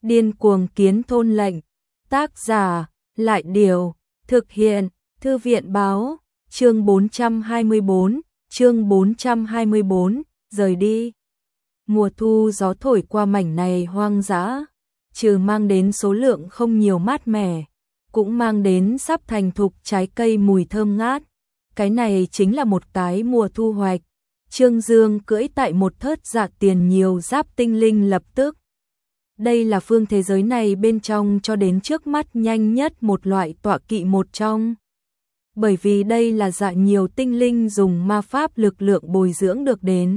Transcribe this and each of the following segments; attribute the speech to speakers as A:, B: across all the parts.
A: Điên cuồng kiến thôn lệnh. Tác giả, Lại Điều. Thực hiện, Thư viện báo. Chương 424, chương 424, rời đi. Mùa thu gió thổi qua mảnh này hoang dã, trừ mang đến số lượng không nhiều mát mẻ, cũng mang đến sắp thành thục trái cây mùi thơm ngát. Cái này chính là một cái mùa thu hoạch. Trương Dương cưỡi tại một thớt dạ tiền nhiều giáp tinh linh lập tức. Đây là phương thế giới này bên trong cho đến trước mắt nhanh nhất một loại tọa kỵ một trong. Bởi vì đây là dạ nhiều tinh linh dùng ma pháp lực lượng bồi dưỡng được đến.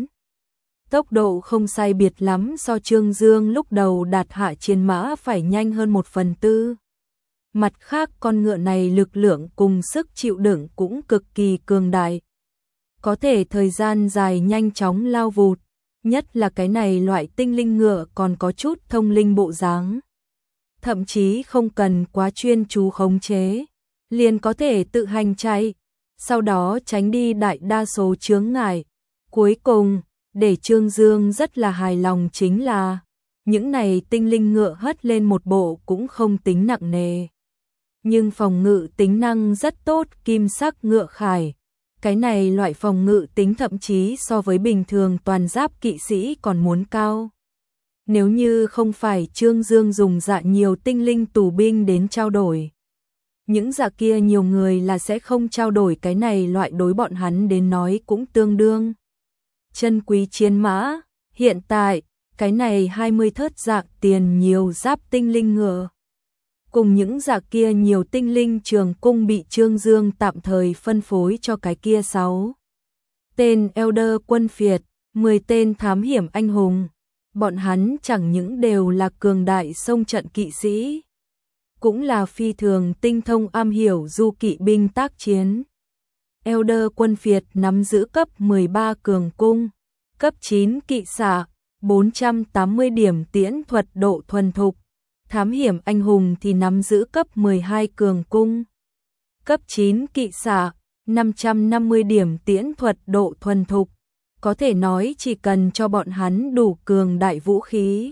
A: Tốc độ không sai biệt lắm so Trương Dương lúc đầu đạt hạ chiến mã phải nhanh hơn 1/4. Mặt khác con ngựa này lực lượng cùng sức chịu đựng cũng cực kỳ cường đại. Có thể thời gian dài nhanh chóng lao vụt, nhất là cái này loại tinh linh ngựa còn có chút thông linh bộ dáng. Thậm chí không cần quá chuyên chú khống chế, liền có thể tự hành chạy, sau đó tránh đi đại đa số chướng ngại. Cuối cùng, để Trương Dương rất là hài lòng chính là, những này tinh linh ngựa hất lên một bộ cũng không tính nặng nề. Nhưng phòng ngự tính năng rất tốt, kim sắc ngựa khải. Cái này loại phòng ngự tính thậm chí so với bình thường toàn giáp kỵ sĩ còn muốn cao. Nếu như không phải Trương Dương dùng dạ nhiều tinh linh tù binh đến trao đổi, những dạ kia nhiều người là sẽ không trao đổi cái này loại, đối bọn hắn đến nói cũng tương đương chân quý chiến mã. Hiện tại, cái này 20 thớt dạ tiền nhiều giáp tinh linh ngựa cùng những dạ kia nhiều tinh linh trường cung bị Trương Dương tạm thời phân phối cho cái kia 6 tên Elder quân phiệt, 10 tên thám hiểm anh hùng. Bọn hắn chẳng những đều là cường đại sông trận kỵ sĩ, cũng là phi thường tinh thông am hiểu du kỵ binh tác chiến. Elder quân phiệt nắm giữ cấp 13 cường cung, cấp 9 kỵ xạ, 480 điểm tiễn thuật độ thuần thục. Thám hiểm anh hùng thì nắm giữ cấp 12 cường cung, cấp 9 kỵ xạ, 550 điểm tiễn thuật độ thuần thục. Có thể nói chỉ cần cho bọn hắn đủ cường đại vũ khí,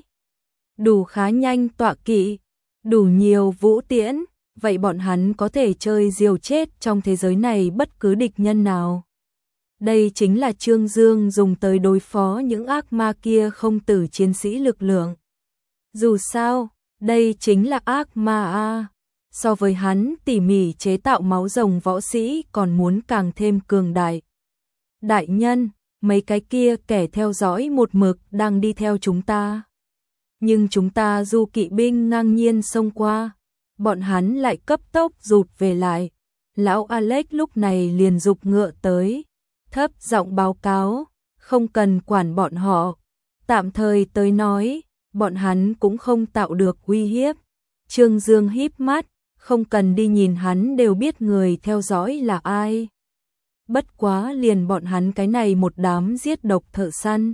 A: đủ khá nhanh tọa kỵ, đủ nhiều vũ tiễn, vậy bọn hắn có thể chơi diều chết trong thế giới này bất cứ địch nhân nào. Đây chính là Trương Dương dùng tới đối phó những ác ma kia không tử chiến sĩ lực lượng. Dù sao, đây chính là ác ma a. So với hắn tỉ mỉ chế tạo máu rồng võ sĩ còn muốn càng thêm cường đại. Đại nhân, mấy cái kia kẻ theo dõi một mực đang đi theo chúng ta. Nhưng chúng ta du kỵ binh ngang nhiên xông qua, bọn hắn lại cấp tốc rụt về lại. Lão Alex lúc này liền giục ngựa tới, thấp giọng báo cáo, không cần quản bọn họ. Tạm thời tới nói, bọn hắn cũng không tạo được uy hiếp. Trương Dương híp mắt, không cần đi nhìn hắn đều biết người theo dõi là ai. Bất quá liền bọn hắn cái này một đám giết độc thợ săn,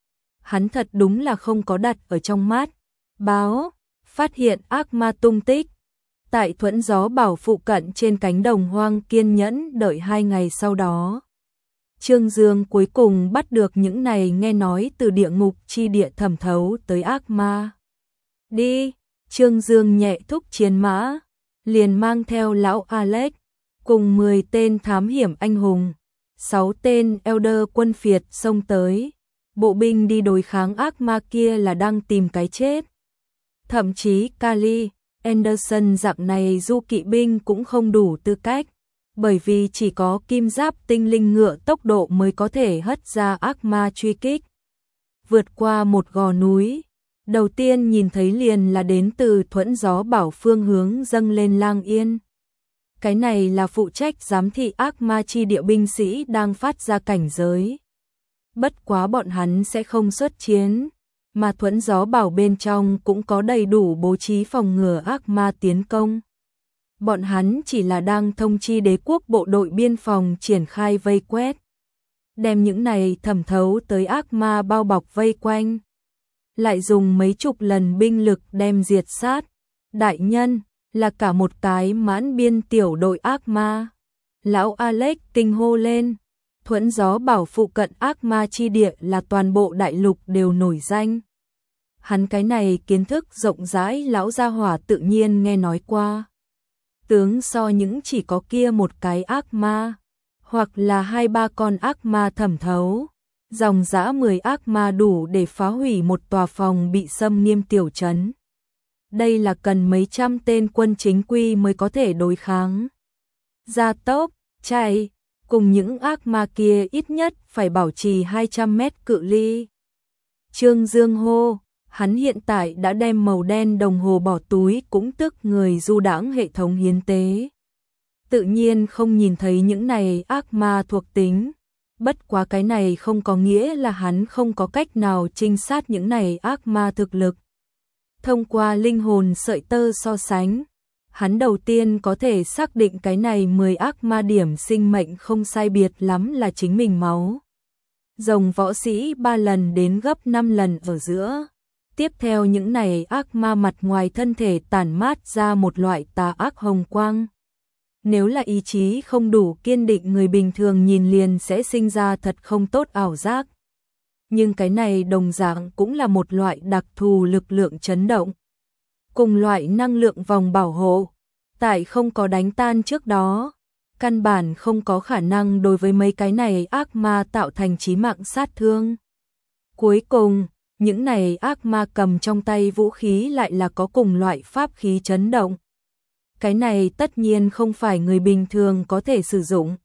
A: hắn thật đúng là không có đặt ở trong mắt. Báo, phát hiện ác ma tung tích. Tại Thuẫn Gió Bảo phụ cận trên cánh đồng hoang kiên nhẫn đợi 2 ngày sau đó. Trương Dương cuối cùng bắt được những này nghe nói từ địa ngục chi địa thẩm thấu tới ác ma. Đi, Trương Dương nhẹ thúc chiến mã, liền mang theo lão Alex, cùng 10 tên thám hiểm anh hùng, 6 tên Elder quân phiệt xông tới. Bộ binh đi đối kháng ác ma kia là đang tìm cái chết. Thậm chí Cali, Anderson dạng này du kỵ binh cũng không đủ tư cách, bởi vì chỉ có kim giáp tinh linh ngựa tốc độ mới có thể hất ra ác ma truy kích. Vượt qua một gò núi, đầu tiên nhìn thấy liền là đến từ Thuẫn Gió Bảo phương hướng dâng lên Lang Yên. Cái này là phụ trách giám thị ác ma chi địa binh sĩ đang phát ra cảnh giới. Bất quá bọn hắn sẽ không xuất chiến, mà Thuẫn Gió Bảo bên trong cũng có đầy đủ bố trí phòng ngừa ác ma tiến công. Bọn hắn chỉ là đang thông chi đế quốc bộ đội biên phòng triển khai vây quét, đem những này thẩm thấu tới ác ma bao bọc vây quanh, lại dùng mấy chục lần binh lực đem diệt sát. Đại nhân, là cả một cái mãn biên tiểu đội ác ma. Lão Alex kinh hô lên. Thuẫn Gió Bảo phụ cận ác ma chi địa là toàn bộ đại lục đều nổi danh. Hắn cái này kiến thức rộng rãi lão gia hỏa tự nhiên nghe nói qua. Tướng so những chỉ có kia một cái ác ma, hoặc là 2-3 con ác ma thẩm thấu, dòng dã 10 ác ma đủ để phá hủy một tòa phòng bị xâm nghiêm tiểu trấn. Đây là cần mấy trăm tên quân chính quy mới có thể đối kháng. Gia tốc, chạy, cùng những ác ma kia ít nhất phải bảo trì 200 mét cự ly. Trương Dương hô, hắn hiện tại đã đem màu đen đồng hồ bỏ túi cũng tức người du đãng hệ thống hiến tế. Tự nhiên không nhìn thấy những này ác ma thuộc tính. Bất quá cái này không có nghĩa là hắn không có cách nào trinh sát những này ác ma thực lực. Thông qua linh hồn sợi tơ so sánh, hắn đầu tiên có thể xác định cái này 10 ác ma điểm sinh mệnh không sai biệt lắm là chính mình máu. Rồng võ sĩ 3 lần đến gấp 5 lần ở giữa. Tiếp theo những này ác ma mặt ngoài thân thể tản mát ra một loại tà ác hồng quang. Nếu là ý chí không đủ kiên định, người bình thường nhìn liền sẽ sinh ra thật không tốt ảo giác. Nhưng cái này đồng dạng cũng là một loại đặc thù lực lượng chấn động. Cùng loại năng lượng vòng bảo hộ, tại không có đánh tan trước đó, căn bản không có khả năng đối với mấy cái này ác ma tạo thành chí mạng sát thương. Cuối cùng, những này ác ma cầm trong tay vũ khí lại là có cùng loại pháp khí chấn động. Cái này tất nhiên không phải người bình thường có thể sử dụng.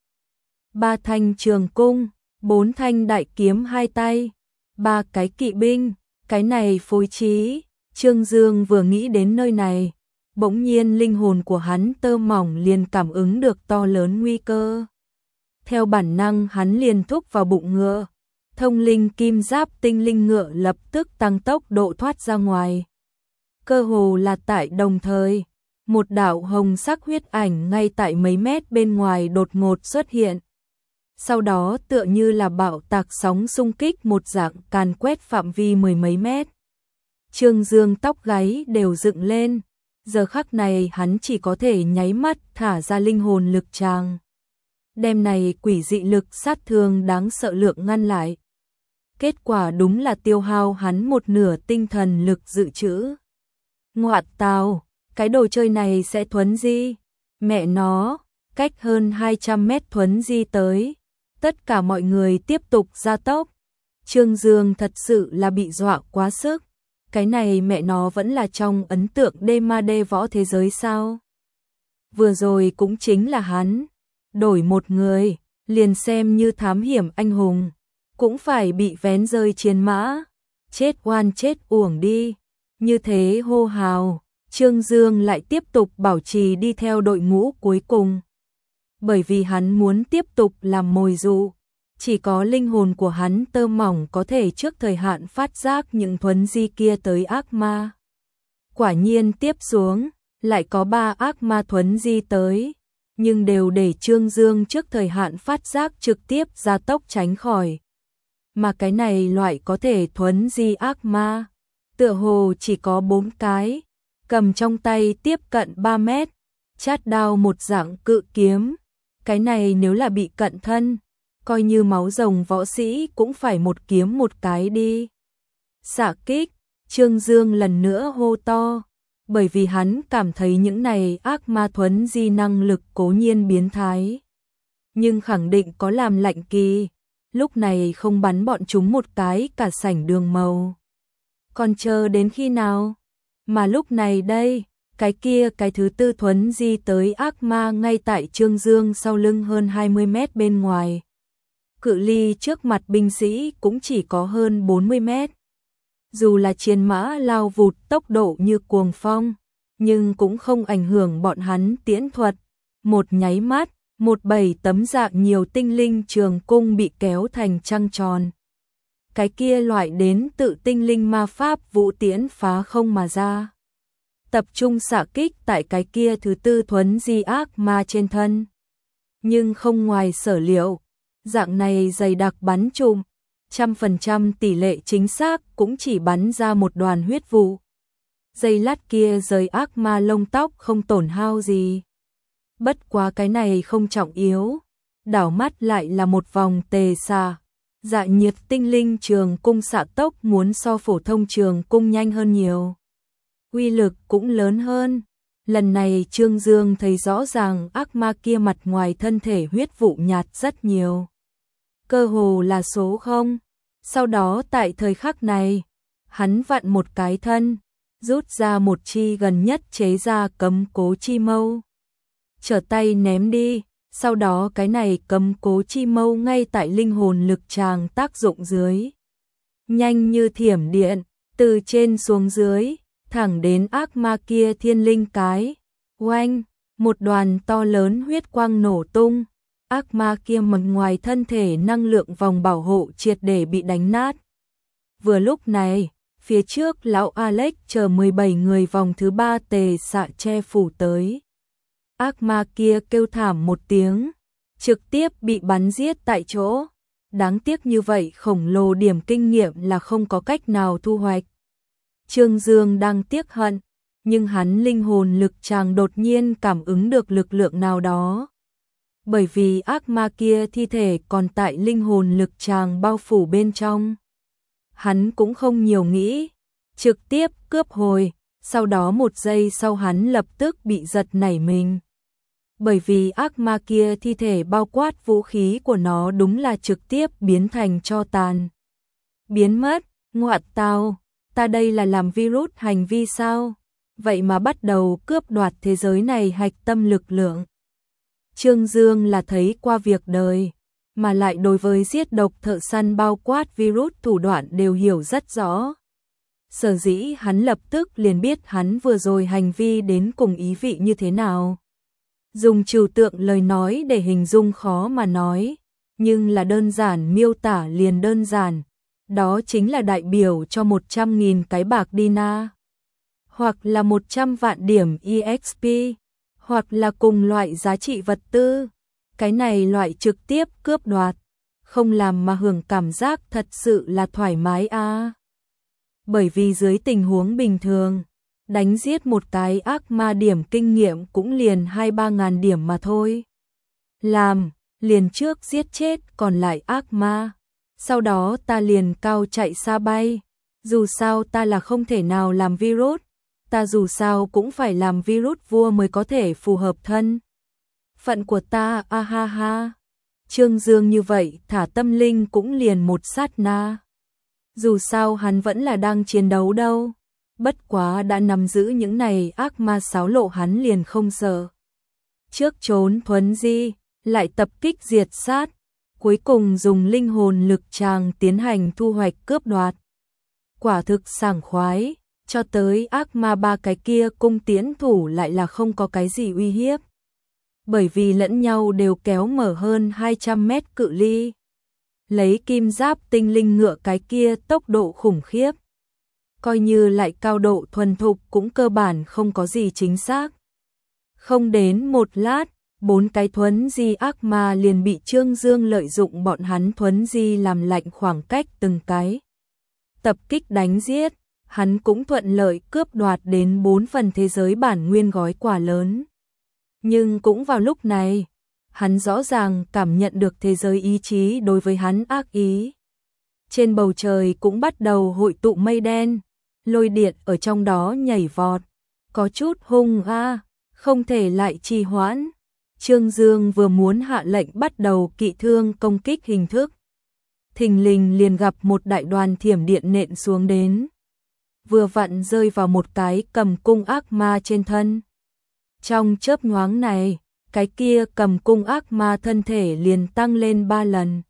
A: 3 thanh trường cung, 4 thanh đại kiếm 2 tay, 3 cái kỵ binh, cái này phối trí. Trương Dương vừa nghĩ đến nơi này, bỗng nhiên linh hồn của hắn tơ mỏng liền cảm ứng được to lớn nguy cơ. Theo bản năng hắn liền thúc vào bụng ngựa, thông linh kim giáp tinh linh ngựa lập tức tăng tốc độ thoát ra ngoài. Cơ hồ là tại đồng thời, một đạo hồng sắc huyết ảnh ngay tại mấy mét bên ngoài đột ngột xuất hiện. Sau đó tựa như là bạo tạc sóng xung kích một dạng càn quét phạm vi 10 mấy mét. Trương Dương tóc gáy đều dựng lên, giờ khắc này hắn chỉ có thể nháy mắt thả ra linh hồn lực tràng. Đem này quỷ dị lực sát thương đáng sợ lượng ngăn lại. Kết quả đúng là tiêu hao hắn một nửa tinh thần lực dự trữ. Ngoạn tào, cái đồ chơi này sẽ thuấn di. Mẹ nó, cách hơn 200 mét thuấn di tới. Tất cả mọi người tiếp tục gia tốc. Trương Dương thật sự là bị dọa quá sức. Cái này mẹ nó vẫn là trong ấn tượng đê ma đê võ thế giới sao? Vừa rồi cũng chính là hắn. Đổi một người, liền xem như thám hiểm anh hùng, cũng phải bị vén rơi chiến mã. Chết oan chết uổng đi. Như thế hô hào, Trương Dương lại tiếp tục bảo trì đi theo đội ngũ cuối cùng. Bởi vì hắn muốn tiếp tục làm mồi dụ. Chỉ có linh hồn của hắn tơ mỏng có thể trước thời hạn phát giác những thuấn di kia tới ác ma. Quả nhiên tiếp xuống, lại có 3 ác ma thuấn di tới, nhưng đều để Trương Dương trước thời hạn phát giác trực tiếp gia tốc tránh khỏi. Mà cái này loại có thể thuấn di ác ma, tựa hồ chỉ có 4 cái, cầm trong tay tiếp cận 3 mét, chát đao một dạng cự kiếm. Cái này nếu là bị cận thân, coi như máu rồng võ sĩ cũng phải một kiếm một cái đi. Xạ kích, Trương Dương lần nữa hô to, bởi vì hắn cảm thấy những này ác ma thuấn di năng lực cố nhiên biến thái. Nhưng khẳng định có làm lạnh kỳ, lúc này không bắn bọn chúng một cái cả sảnh đường màu. Còn chờ đến khi nào? Mà lúc này đây, cái kia cái thứ tư thuấn di tới ác ma ngay tại Trương Dương sau lưng hơn 20 mét bên ngoài. Cự ly trước mặt binh sĩ cũng chỉ có hơn 40 mét. Dù là chiến mã lao vụt tốc độ như cuồng phong, nhưng cũng không ảnh hưởng bọn hắn tiễn thuật. Một nháy mắt, 17 tấm dạng nhiều tinh linh trường cung bị kéo thành trăng tròn. Cái kia loại đến tự tinh linh ma pháp vũ tiễn phá không mà ra. Tập trung xạ kích tại cái kia thứ tư thuấn di ác ma trên thân. Nhưng không ngoài sở liệu, dạng này dày đặc bắn trùm, 100% tỷ lệ chính xác cũng chỉ bắn ra một đoàn huyết vụ. Giây lát kia rời ác ma lông tóc không tổn hao gì. Bất quá cái này không trọng yếu, đảo mắt lại là một vòng tề xà. Dạ nhiệt tinh linh trường cung xạ tốc muốn so phổ thông trường cung nhanh hơn nhiều. Uy lực cũng lớn hơn. Lần này Trương Dương thấy rõ ràng ác ma kia mặt ngoài thân thể huyết vụ nhạt rất nhiều. Cơ hồ là số 0. Sau đó tại thời khắc này, hắn vặn một cái thân, rút ra một chi gần nhất chế ra cấm cố chi mâu. Trở tay ném đi, sau đó cái này cấm cố chi mâu ngay tại linh hồn lực tràng tác dụng dưới. Nhanh như thiểm điện, từ trên xuống dưới, thẳng đến ác ma kia thiên linh cái. Oanh, một đoàn to lớn huyết quang nổ tung, ác ma kia mặt ngoài thân thể năng lượng vòng bảo hộ triệt để bị đánh nát. Vừa lúc này, phía trước lão Alex chờ 17 người vòng thứ 3 tề xạ che phủ tới. Ác ma kia kêu thảm một tiếng, trực tiếp bị bắn giết tại chỗ. Đáng tiếc như vậy khổng lồ điểm kinh nghiệm là không có cách nào thu hoạch. Trương Dương đang tiếc hận, nhưng hắn linh hồn lực tràng đột nhiên cảm ứng được lực lượng nào đó. Bởi vì ác ma kia thi thể còn tại linh hồn lực tràng bao phủ bên trong. Hắn cũng không nhiều nghĩ, trực tiếp cướp hồi, sau đó một giây sau hắn lập tức bị giật nảy mình. Bởi vì ác ma kia thi thể bao quát vũ khí của nó đúng là trực tiếp biến thành tro tàn. Biến mất, ngoại tao, ta đây là làm virus hành vi sao? Vậy mà bắt đầu cướp đoạt thế giới này hạch tâm lực lượng. Trương Dương là thấy qua việc đời, mà lại đối với giết độc thợ săn bao quát virus thủ đoạn đều hiểu rất rõ. Sở dĩ hắn lập tức liền biết hắn vừa rồi hành vi đến cùng ý vị như thế nào. Dùng trừu tượng lời nói để hình dung khó mà nói, nhưng là đơn giản miêu tả liền đơn giản. Đó chính là đại biểu cho 100.000 cái bạc Dina, hoặc là 100 vạn điểm EXP, hoặc là cùng loại giá trị vật tư. Cái này loại trực tiếp cướp đoạt, không làm mà hưởng cảm giác thật sự là thoải mái a. Bởi vì dưới tình huống bình thường, đánh giết một cái ác ma điểm kinh nghiệm cũng liền 2-3 ngàn điểm mà thôi. Làm, liền trước giết chết còn lại ác ma, sau đó ta liền cao chạy xa bay. Dù sao ta là không thể nào làm virus, ta dù sao cũng phải làm virus vua mới có thể phù hợp thân phận của ta, a ha ha. Trương Dương như vậy thả tâm linh cũng liền một sát na. Dù sao hắn vẫn là đang chiến đấu đâu. Bất quá đã nắm giữ những này ác ma xáo lộ hắn liền không sợ. Trước trốn thuấn di, lại tập kích diệt sát, cuối cùng dùng linh hồn lực tràng tiến hành thu hoạch cướp đoạt. Quả thực sảng khoái, cho tới ác ma ba cái kia cung tiễn thủ lại là không có cái gì uy hiếp. Bởi vì lẫn nhau đều kéo mở hơn 200 mét cự ly. Lấy kim giáp tinh linh ngựa cái kia tốc độ khủng khiếp. Coi như lại cao độ thuần thục cũng cơ bản không có gì chính xác. Không đến một lát, 4 cái thuấn di ác ma liền bị Trương Dương lợi dụng bọn hắn thuấn di làm lạnh khoảng cách từng cái. Tập kích đánh giết, hắn cũng thuận lợi cướp đoạt đến 4 phần thế giới bản nguyên gói quà lớn. Nhưng cũng vào lúc này, hắn rõ ràng cảm nhận được thế giới ý chí đối với hắn ác ý. Trên bầu trời cũng bắt đầu hội tụ mây đen, lôi điện ở trong đó nhảy vọt, có chút hung không thể lại trì hoãn. Trương Dương vừa muốn hạ lệnh bắt đầu kỵ thương công kích hình thức. Thình lình liền gặp một đại đoàn thiểm điện nện xuống đến. Vừa vặn rơi vào một cái cầm cung ác ma trên thân. Trong chớp nhoáng này, cái kia cầm cung ác ma thân thể liền tăng lên 3 lần.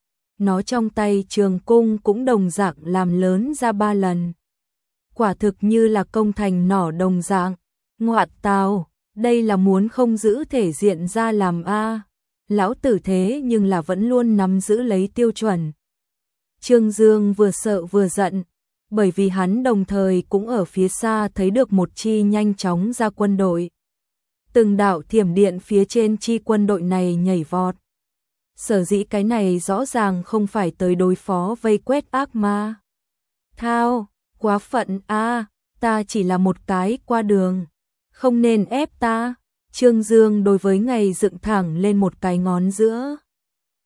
A: Nó trong tay trường cung cũng đồng dạng làm lớn ra 3 lần. Quả thực như là công thành nỏ đồng dạng. Ngoạn tào, đây là muốn không giữ thể diện ra làm a. Lão tử thế nhưng là vẫn luôn nắm giữ lấy tiêu chuẩn. Trương Dương vừa sợ vừa giận, bởi vì hắn đồng thời cũng ở phía xa thấy được một chi nhanh chóng ra quân đội. Từng đạo thiểm điện phía trên chi quân đội này nhảy vọt. Sở dĩ cái này rõ ràng không phải tới đối phó vây quét ác ma. Thao, quá phận ta chỉ là một cái qua đường, không nên ép ta. Trương Dương đối với ngày dựng thẳng lên một cái ngón giữa.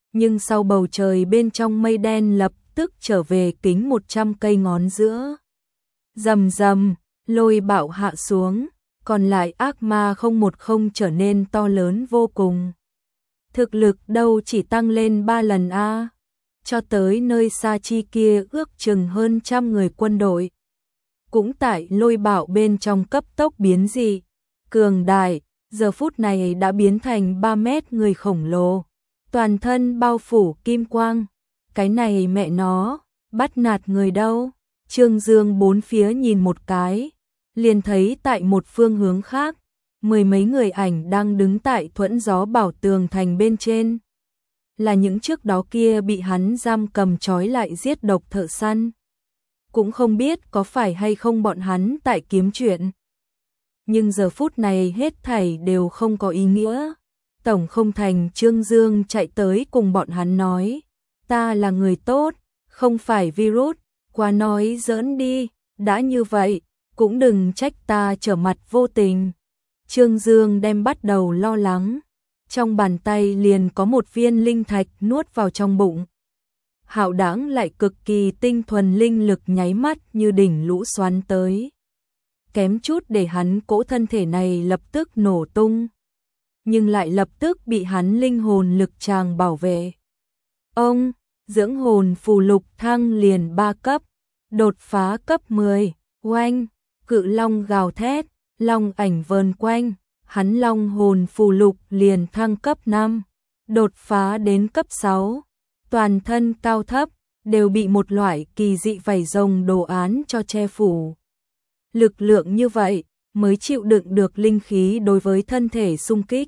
A: Nhưng sau bầu trời bên trong mây đen lập tức trở về kính 100 cây ngón giữa. Rầm rầm, lôi bạo hạ xuống, còn lại ác ma 010 trở nên to lớn vô cùng. Thực lực đâu chỉ tăng lên 3 lần a. Cho tới nơi xa chi kia ước chừng hơn 100 người quân đội. Cũng tại lôi bạo bên trong cấp tốc biến dị, cường đại, giờ phút này đã biến thành 3 mét người khổng lồ, toàn thân bao phủ kim quang. Cái này mẹ nó, bắt nạt người đâu? Trương Dương bốn phía nhìn một cái, liền thấy tại một phương hướng khác, 10 mấy người ảnh đang đứng tại thuẫn gió bảo tường thành bên trên. Là những trước đó kia bị hắn giam cầm trói lại giết độc thợ săn. Cũng không biết có phải hay không bọn hắn tại kiếm chuyện. Nhưng giờ phút này hết thảy đều không có ý nghĩa. Tổng không thành Trương Dương chạy tới cùng bọn hắn nói, ta là người tốt, không phải virus, quá nói giỡn đi, đã như vậy, cũng đừng trách ta trở mặt vô tình. Trương Dương đem bắt đầu lo lắng, trong bàn tay liền có một viên linh thạch nuốt vào trong bụng. Hạo đãng lại cực kỳ tinh thuần linh lực nháy mắt như đỉnh lũ xoắn tới. Kém chút để hắn cỗ thân thể này lập tức nổ tung. Nhưng lại lập tức bị hắn linh hồn lực tràng bảo vệ. Ông, dưỡng hồn phù lục thăng liền 3 cấp, đột phá cấp 10, oanh, cự long gào thét, long ảnh vờn quanh, hắn long hồn phù lục liền thăng cấp 5, đột phá đến cấp 6, toàn thân cao thấp, đều bị một loại kỳ dị vảy rồng đồ án cho che phủ. Lực lượng như vậy mới chịu đựng được linh khí đối với thân thể xung kích.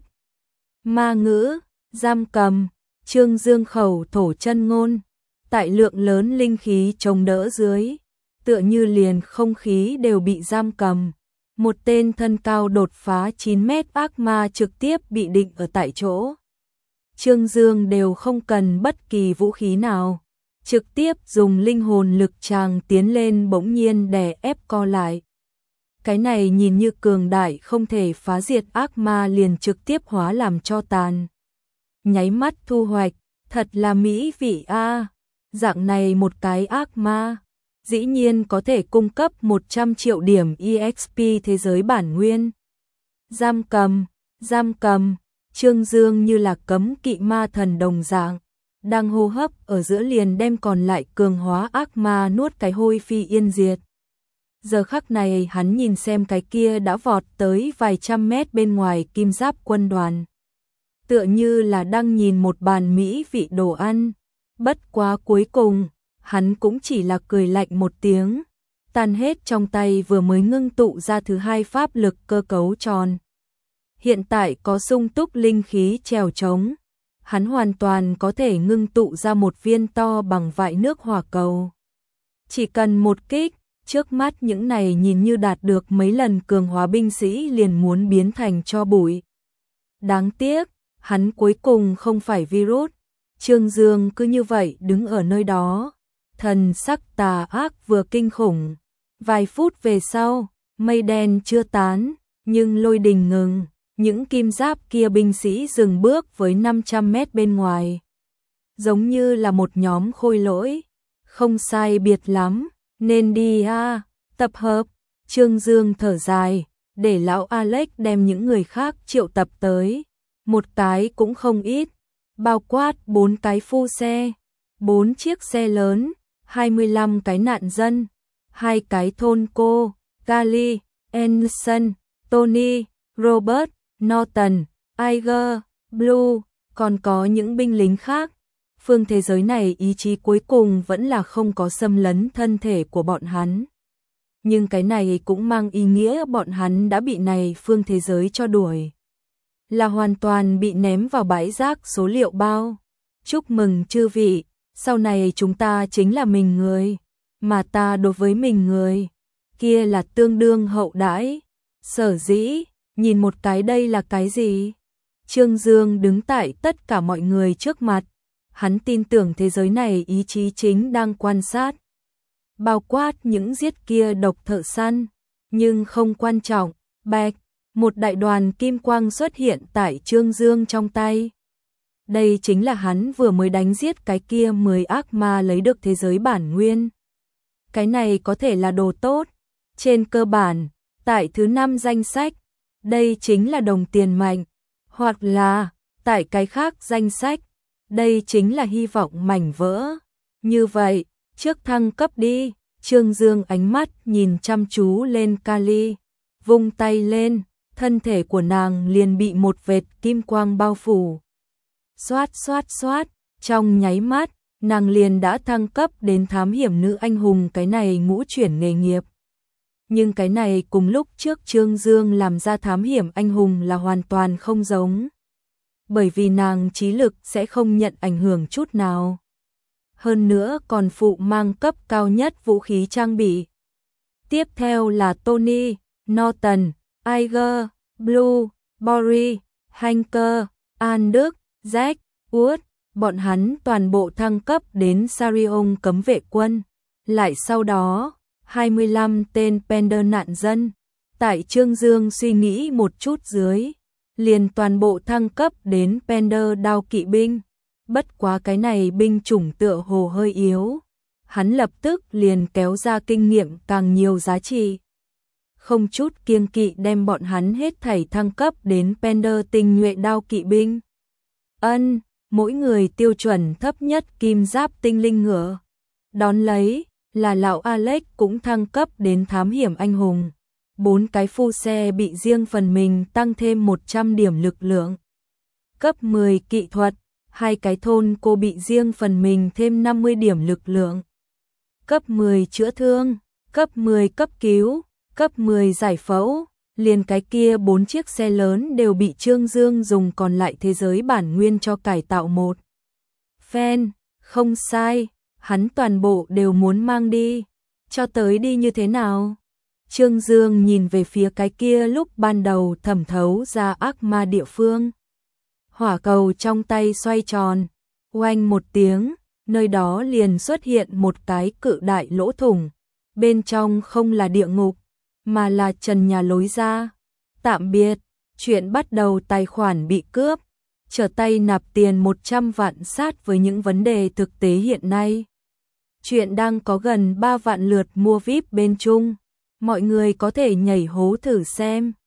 A: Ma ngữ, giam cầm, Trương Dương khẩu thổ chân ngôn, tại lượng lớn linh khí chống đỡ dưới, tựa như liền không khí đều bị giam cầm. Một tên thân cao đột phá 9 mét ác ma trực tiếp bị định ở tại chỗ. Trương Dương đều không cần bất kỳ vũ khí nào, trực tiếp dùng linh hồn lực tràng tiến lên bỗng nhiên đè ép co lại. Cái này nhìn như cường đại không thể phá diệt ác ma liền trực tiếp hóa làm tro tàn. Nháy mắt thu hoạch, thật là mỹ vị a. Dạng này một cái ác ma, dĩ nhiên có thể cung cấp 100 triệu điểm EXP thế giới bản nguyên. Giam cầm, Trương Dương như là cấm kỵ ma thần đồng dạng, đang hô hấp ở giữa liền đem còn lại cường hóa ác ma nuốt cái hôi phi yên diệt. Giờ khắc này hắn nhìn xem cái kia đã vọt tới vài trăm mét bên ngoài kim giáp quân đoàn. Tựa như là đang nhìn một bàn mỹ vị đồ ăn. Bất quá cuối cùng, hắn cũng chỉ là cười lạnh một tiếng, tan hết trong tay vừa mới ngưng tụ ra thứ hai pháp lực cơ cấu tròn. Hiện tại có sung túc linh khí trèo trống, hắn hoàn toàn có thể ngưng tụ ra một viên to bằng vại nước hỏa cầu. Chỉ cần một kích, trước mắt những này nhìn như đạt được mấy lần cường hóa binh sĩ liền muốn biến thành tro bụi. Đáng tiếc, hắn cuối cùng không phải virus. Trương Dương cứ như vậy đứng ở nơi đó, thần sắc tà ác vừa kinh khủng. Vài phút về sau, mây đen chưa tán, nhưng lôi đình ngừng, những kim giáp kia binh sĩ dừng bước với 500 mét bên ngoài. Giống như là một nhóm khôi lỗi, không sai biệt lắm, nên đi a, tập hợp. Trương Dương thở dài, để lão Alex đem những người khác triệu tập tới, một cái cũng không ít. Bao quát 4 cái phu xe, 4 chiếc xe lớn, 25 cái nạn dân, 2 cái thôn cô, Gali, Anderson, Tony, Robert, Norton, Iger, Blue, còn có những binh lính khác. Phương thế giới này ý chí cuối cùng vẫn là không có xâm lấn thân thể của bọn hắn. Nhưng cái này cũng mang ý nghĩa bọn hắn đã bị này phương thế giới cho đuổi. Là hoàn toàn bị ném vào bãi rác số liệu bao. Chúc mừng chư vị, sau này chúng ta chính là mình người, mà ta đối với mình người, kia là tương đương hậu đãi. Sở dĩ, nhìn một cái đây là cái gì? Trương Dương đứng tại tất cả mọi người trước mặt, hắn tin tưởng thế giới này ý chí chính đang quan sát. Bao quát những giết kia độc thợ săn, nhưng không quan trọng, bạch. Một đại đoàn kim quang xuất hiện tại Trương Dương trong tay. Đây chính là hắn vừa mới đánh giết cái kia 10 ác ma lấy được thế giới bản nguyên. Cái này có thể là đồ tốt. Trên cơ bản, tại thứ 5 danh sách, đây chính là đồng tiền mạnh. Hoặc là, tại cái khác danh sách, đây chính là hy vọng mảnh vỡ. Như vậy, trước thăng cấp đi. Trương Dương ánh mắt nhìn chăm chú lên Kali, vung tay lên, thân thể của nàng liền bị một vệt kim quang bao phủ. Xoát xoát xoát, trong nháy mắt, nàng liền đã thăng cấp đến thám hiểm nữ anh hùng, cái này ngũ chuyển nghề nghiệp. Nhưng cái này cùng lúc trước Trương Dương làm ra thám hiểm anh hùng là hoàn toàn không giống. Bởi vì nàng trí lực sẽ không nhận ảnh hưởng chút nào. Hơn nữa còn phụ mang cấp cao nhất vũ khí trang bị. Tiếp theo là Tony, Norton, Iger, Blue, Bori, Hanker, An Đức, Jack, Wood, bọn hắn toàn bộ thăng cấp đến Sarion cấm vệ quân. Lại sau đó, 25 tên Pender nạn dân. Tại Trương Dương suy nghĩ một chút dưới, liền toàn bộ thăng cấp đến Pender đao kỵ binh. Bất quá cái này binh chủng tựa hồ hơi yếu. Hắn lập tức liền kéo ra kinh nghiệm càng nhiều giá trị. Không chút kiêng kỵ đem bọn hắn hết thảy thăng cấp đến Pender tinh nhuệ đao kỵ binh. Mỗi người tiêu chuẩn thấp nhất kim giáp tinh linh ngựa. Đón lấy là lão Alex cũng thăng cấp đến thám hiểm anh hùng. 4 cái phu xe bị riêng phần mình tăng thêm 100 điểm lực lượng. Cấp 10 kỹ thuật, 2 cái thôn cô bị riêng phần mình thêm 50 điểm lực lượng. Cấp 10 chữa thương, cấp 10 cấp cứu, cấp 10 giải phẫu, liền cái kia 4 chiếc xe lớn đều bị Trương Dương dùng còn lại thế giới bản nguyên cho cải tạo một phen, không sai, hắn toàn bộ đều muốn mang đi, cho tới đi như thế nào? Trương Dương nhìn về phía cái kia lúc ban đầu thẩm thấu ra ác ma địa phương. Hỏa cầu trong tay xoay tròn, oanh một tiếng, nơi đó liền xuất hiện một cái cự đại lỗ thủng. Bên trong không là địa ngục, mà là trần nhà lối ra. Tạm biệt, chuyện bắt đầu tài khoản bị cướp, trở tay nạp tiền 100 vạn sát với những vấn đề thực tế hiện nay. Chuyện đang có gần 3 vạn lượt mua VIP bên Trung, mọi người có thể nhảy hố thử xem.